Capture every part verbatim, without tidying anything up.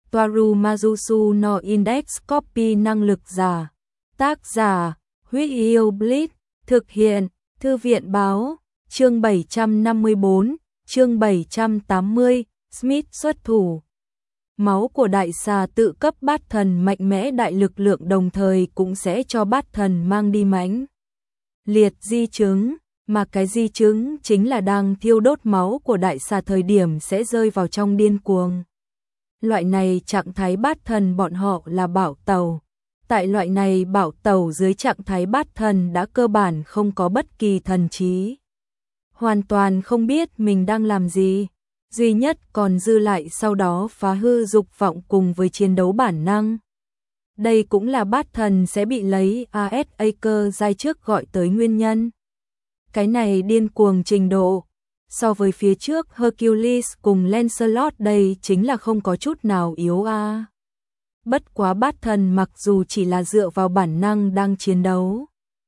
Toaru Majusu no Index Copy năng lực giả. Tác giả, Huyết Yêu Blitz, thực hiện, Thư viện báo, chương bảy trăm năm mươi tư, chương bảy trăm tám mươi, Smith xuất thủ. Máu của đại xà tự cấp bát thần mạnh mẽ đại lực lượng đồng thời cũng sẽ cho bát thần mang đi mãnh liệt di chứng, mà cái di chứng chính là đang thiêu đốt máu của đại xà thời điểm sẽ rơi vào trong điên cuồng. Loại này trạng thái bát thần bọn họ là bảo tẩu. Tại loại này bảo tẩu dưới trạng thái bát thần đã cơ bản không có bất kỳ thần trí. Hoàn toàn không biết mình đang làm gì. Duy nhất còn dư lại sau đó phá hư dục vọng cùng với chiến đấu bản năng. Đây cũng là bát thần sẽ bị lấy a ét a cơ giai trước gọi tới nguyên nhân. Cái này điên cuồng trình độ. So với phía trước Hercules cùng Lancelot đây chính là không có chút nào yếu a. À. Bất quá bát thần mặc dù chỉ là dựa vào bản năng đang chiến đấu.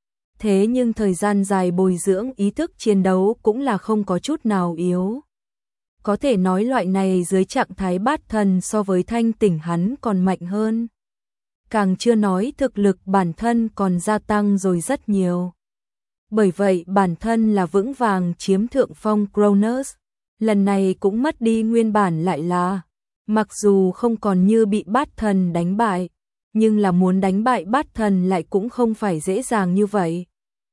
Thế nhưng thời gian dài bồi dưỡng ý thức chiến đấu cũng là không có chút nào yếu. Có thể nói loại này dưới trạng thái bát thần so với thanh tỉnh hắn còn mạnh hơn. Càng chưa nói thực lực bản thân còn gia tăng rồi rất nhiều. Bởi vậy bản thân là vững vàng chiếm thượng phong Cronus. Lần này cũng mất đi nguyên bản lại là, mặc dù không còn như bị bát thần đánh bại, nhưng là muốn đánh bại bát thần lại cũng không phải dễ dàng như vậy.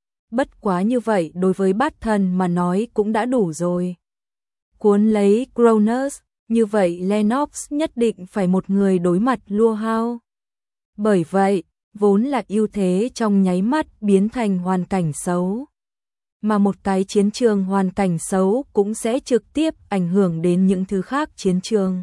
Bất quá như vậy đối với bát thần mà nói cũng đã đủ rồi. Cuốn lấy Cronus, như vậy Lennox nhất định phải một người đối mặt Lua Hao. Bởi vậy, vốn là ưu thế trong nháy mắt biến thành hoàn cảnh xấu. Mà một cái chiến trường hoàn cảnh xấu cũng sẽ trực tiếp ảnh hưởng đến những thứ khác chiến trường.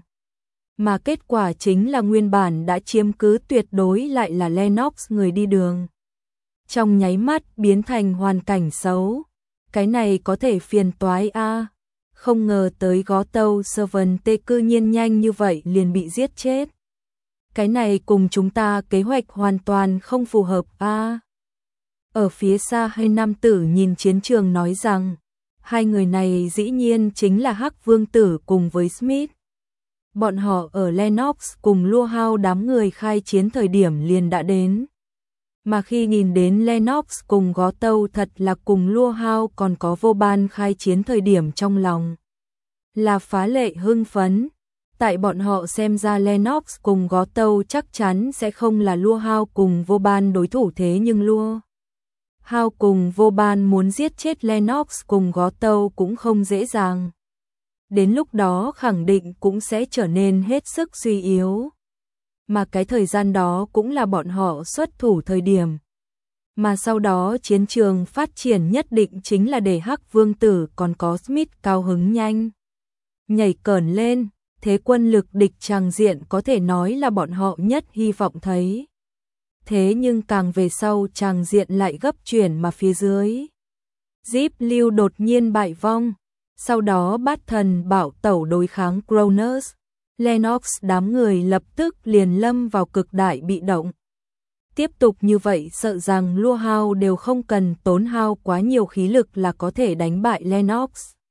Mà kết quả chính là nguyên bản đã chiếm cứ tuyệt đối lại là Lennox người đi đường. Trong nháy mắt biến thành hoàn cảnh xấu. Cái này có thể phiền toái a. À. Không ngờ tới gó tâu Servant tê cư nhiên nhanh như vậy liền bị giết chết. Cái này cùng chúng ta kế hoạch hoàn toàn không phù hợp a. À. Ở phía xa hai nam tử nhìn chiến trường nói rằng, hai người này dĩ nhiên chính là Hắc Vương Tử cùng với Smith. Bọn họ ở Lennox cùng Lua Hao đám người khai chiến thời điểm liền đã đến. Mà khi nhìn đến Lennox cùng gó tâu thật là cùng Lua Hao còn có vô ban khai chiến thời điểm trong lòng là phá lệ hưng phấn. Tại bọn họ xem ra Lennox cùng gó tâu chắc chắn sẽ không là Lua Hao cùng vô ban đối thủ, thế nhưng Lua Hao cùng vô ban muốn giết chết Lennox cùng gó tâu cũng không dễ dàng. Đến lúc đó khẳng định cũng sẽ trở nên hết sức suy yếu. Mà cái thời gian đó cũng là bọn họ xuất thủ thời điểm. Mà sau đó chiến trường phát triển nhất định chính là để Hắc Vương Tử còn có Smith cao hứng nhanh nhảy cởn lên. Thế quân lực địch tràng diện có thể nói là bọn họ nhất hy vọng thấy. Thế nhưng càng về sau tràng diện lại gấp chuyển mà phía dưới. Zip Lưu đột nhiên bại vong. Sau đó bát thần bảo tẩu đối kháng Cronus. Lennox đám người lập tức liền lâm vào cực đại bị động. Tiếp tục như vậy sợ rằng Lua Hao đều không cần tốn hao quá nhiều khí lực là có thể đánh bại Lennox.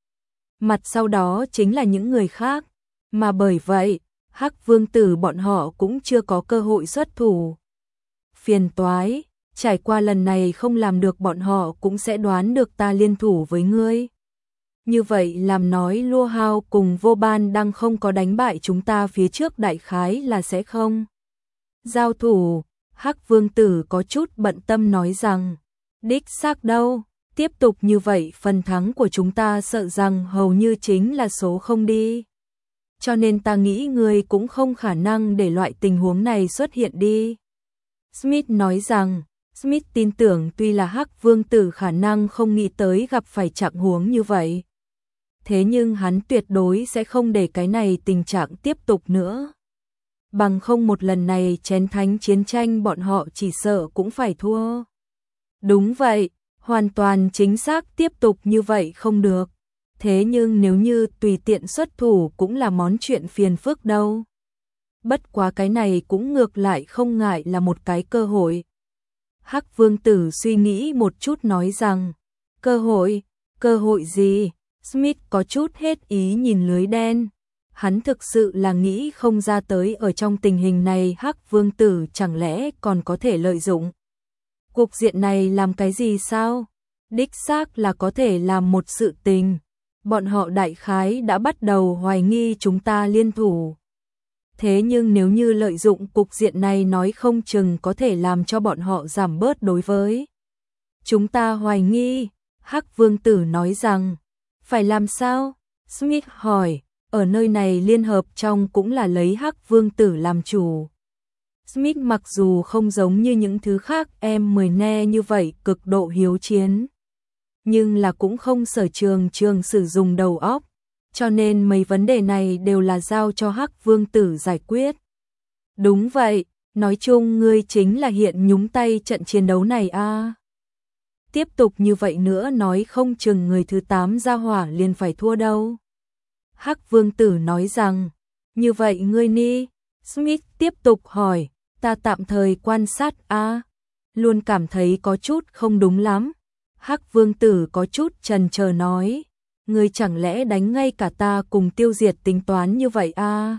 Mặt sau đó chính là những người khác. Mà bởi vậy, Hắc Vương Tử bọn họ cũng chưa có cơ hội xuất thủ. Phiền toái, trải qua lần này không làm được bọn họ cũng sẽ đoán được ta liên thủ với ngươi. Như vậy làm nói Lua Hao cùng vô ban đang không có đánh bại chúng ta phía trước đại khái là sẽ không giao thủ. Hắc Vương Tử có chút bận tâm nói rằng, đích xác đâu, tiếp tục như vậy phần thắng của chúng ta sợ rằng hầu như chính là số không đi. Cho nên ta nghĩ ngươi cũng không khả năng để loại tình huống này xuất hiện đi. Smith nói rằng, Smith tin tưởng tuy là Hắc Vương Tử khả năng không nghĩ tới gặp phải trạng huống như vậy. Thế nhưng hắn tuyệt đối sẽ không để cái này tình trạng tiếp tục nữa. Bằng không một lần này chén thánh chiến tranh bọn họ chỉ sợ cũng phải thua. Đúng vậy, hoàn toàn chính xác tiếp tục như vậy không được. Thế nhưng nếu như tùy tiện xuất thủ cũng là món chuyện phiền phức đâu. Bất quá cái này cũng ngược lại không ngại là một cái cơ hội. Hắc Vương Tử suy nghĩ một chút nói rằng, cơ hội, cơ hội gì? Smith có chút hết ý nhìn lưới đen. Hắn thực sự là nghĩ không ra tới ở trong tình hình này Hắc Vương Tử chẳng lẽ còn có thể lợi dụng cục diện này làm cái gì sao? Đích xác là có thể làm một sự tình. Bọn họ đại khái đã bắt đầu hoài nghi chúng ta liên thủ. Thế nhưng nếu như lợi dụng cục diện này nói không chừng có thể làm cho bọn họ giảm bớt đối với chúng ta hoài nghi. Hắc Vương Tử nói rằng, phải làm sao? Smith hỏi, ở nơi này liên hợp trong cũng là lấy Hắc Vương Tử làm chủ. Smith mặc dù không giống như những thứ khác em mười ne như vậy cực độ hiếu chiến, nhưng là cũng không sở trường trường sử dụng đầu óc, cho nên mấy vấn đề này đều là giao cho Hắc Vương Tử giải quyết. Đúng vậy, nói chung ngươi chính là hiện nhúng tay trận chiến đấu này a. À. Tiếp tục như vậy nữa nói không chừng người thứ tám gia hỏa liền phải thua đâu. Hắc Vương Tử nói rằng, như vậy ngươi ni? Smith tiếp tục hỏi, ta tạm thời quan sát a, à. Luôn cảm thấy có chút không đúng lắm. Hắc Vương Tử có chút chần chờ nói, ngươi chẳng lẽ đánh ngay cả ta cùng tiêu diệt tính toán như vậy a? À?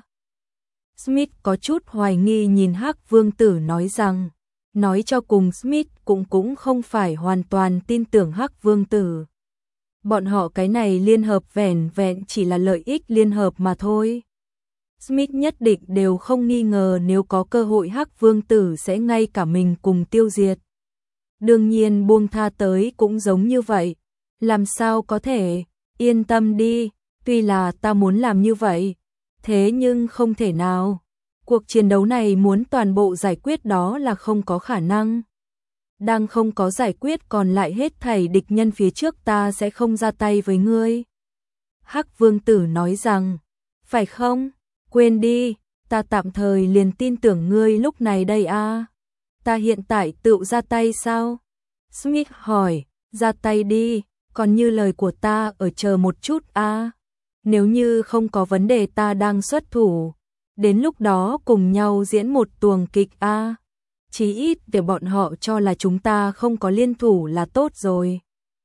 Smith có chút hoài nghi nhìn Hắc Vương Tử nói rằng, nói cho cùng Smith cũng cũng không phải hoàn toàn tin tưởng Hắc Vương Tử. Bọn họ cái này liên hợp vẻn vẹn chỉ là lợi ích liên hợp mà thôi. Smith nhất định đều không nghi ngờ nếu có cơ hội Hắc Vương Tử sẽ ngay cả mình cùng tiêu diệt. Đương nhiên buông tha tới cũng giống như vậy. Làm sao có thể, yên tâm đi, tuy là ta muốn làm như vậy, thế nhưng không thể nào. Cuộc chiến đấu này muốn toàn bộ giải quyết đó là không có khả năng. Đang không có giải quyết còn lại hết thảy địch nhân phía trước ta sẽ không ra tay với ngươi. Hắc Vương Tử nói rằng, phải không? Quên đi, ta tạm thời liền tin tưởng ngươi lúc này đây a. À. Ta hiện tại tự ra tay sao? Smith hỏi, ra tay đi, còn như lời của ta ở chờ một chút a. À. Nếu như không có vấn đề ta đang xuất thủ, đến lúc đó cùng nhau diễn một tuồng kịch a. À. Chí ít để bọn họ cho là chúng ta không có liên thủ là tốt rồi.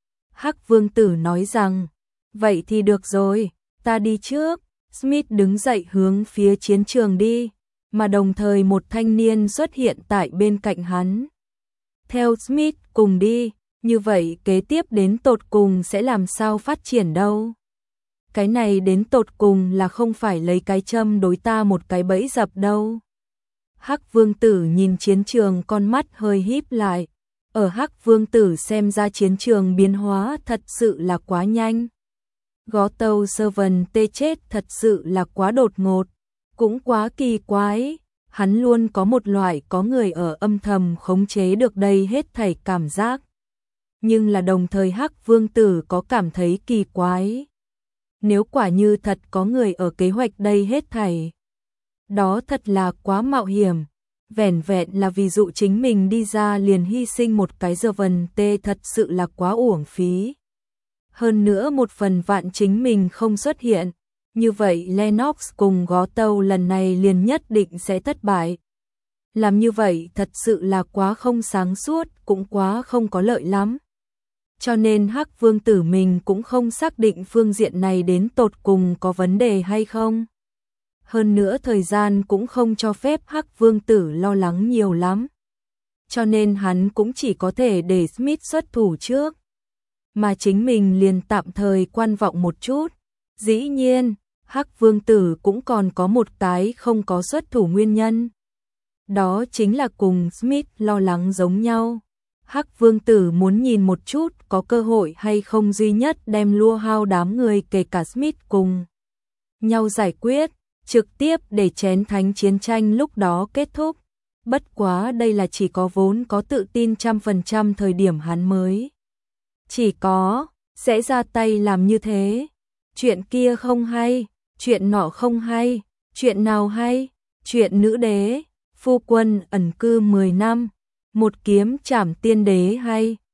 Hắc Vương Tử nói rằng, vậy thì được rồi, ta đi trước. Smith đứng dậy hướng phía chiến trường đi, mà đồng thời một thanh niên xuất hiện tại bên cạnh hắn. Theo Smith cùng đi, như vậy kế tiếp đến tột cùng sẽ làm sao phát triển đâu. Cái này đến tột cùng là không phải lấy cái châm đối ta một cái bẫy dập đâu. Hắc Vương Tử nhìn chiến trường con mắt hơi híp lại. Ở Hắc Vương Tử xem ra chiến trường biến hóa thật sự là quá nhanh. Gó tàu sơ vần tê chết thật sự là quá đột ngột, cũng quá kỳ quái. Hắn luôn có một loại có người ở âm thầm khống chế được đây hết thảy cảm giác. Nhưng là đồng thời Hắc Vương Tử có cảm thấy kỳ quái. Nếu quả như thật có người ở kế hoạch đây hết thảy, đó thật là quá mạo hiểm. Vẻn vẹn là ví dụ chính mình đi ra liền hy sinh một cái giờ vần tê thật sự là quá uổng phí. Hơn nữa một phần vạn chính mình không xuất hiện, như vậy Lennox cùng Gó Tâu lần này liền nhất định sẽ thất bại. Làm như vậy thật sự là quá không sáng suốt, cũng quá không có lợi lắm. Cho nên Hắc Vương Tử mình cũng không xác định phương diện này đến tột cùng có vấn đề hay không. Hơn nữa thời gian cũng không cho phép Hắc Vương Tử lo lắng nhiều lắm. Cho nên hắn cũng chỉ có thể để Smith xuất thủ trước, mà chính mình liền tạm thời quan vọng một chút. Dĩ nhiên, Hắc Vương Tử cũng còn có một cái không có xuất thủ nguyên nhân. Đó chính là cùng Smith lo lắng giống nhau. Hắc Vương Tử muốn nhìn một chút có cơ hội hay không duy nhất đem lua hao đám người kể cả Smith cùng nhau giải quyết, trực tiếp để chén thánh chiến tranh lúc đó kết thúc. Bất quá đây là chỉ có vốn có tự tin trăm phần trăm thời điểm hắn mới chỉ có sẽ ra tay làm như thế. Chuyện kia không hay, chuyện nọ không hay, chuyện nào hay? Chuyện nữ đế, phu quân ẩn cư mười năm, một kiếm trảm tiên đế hay?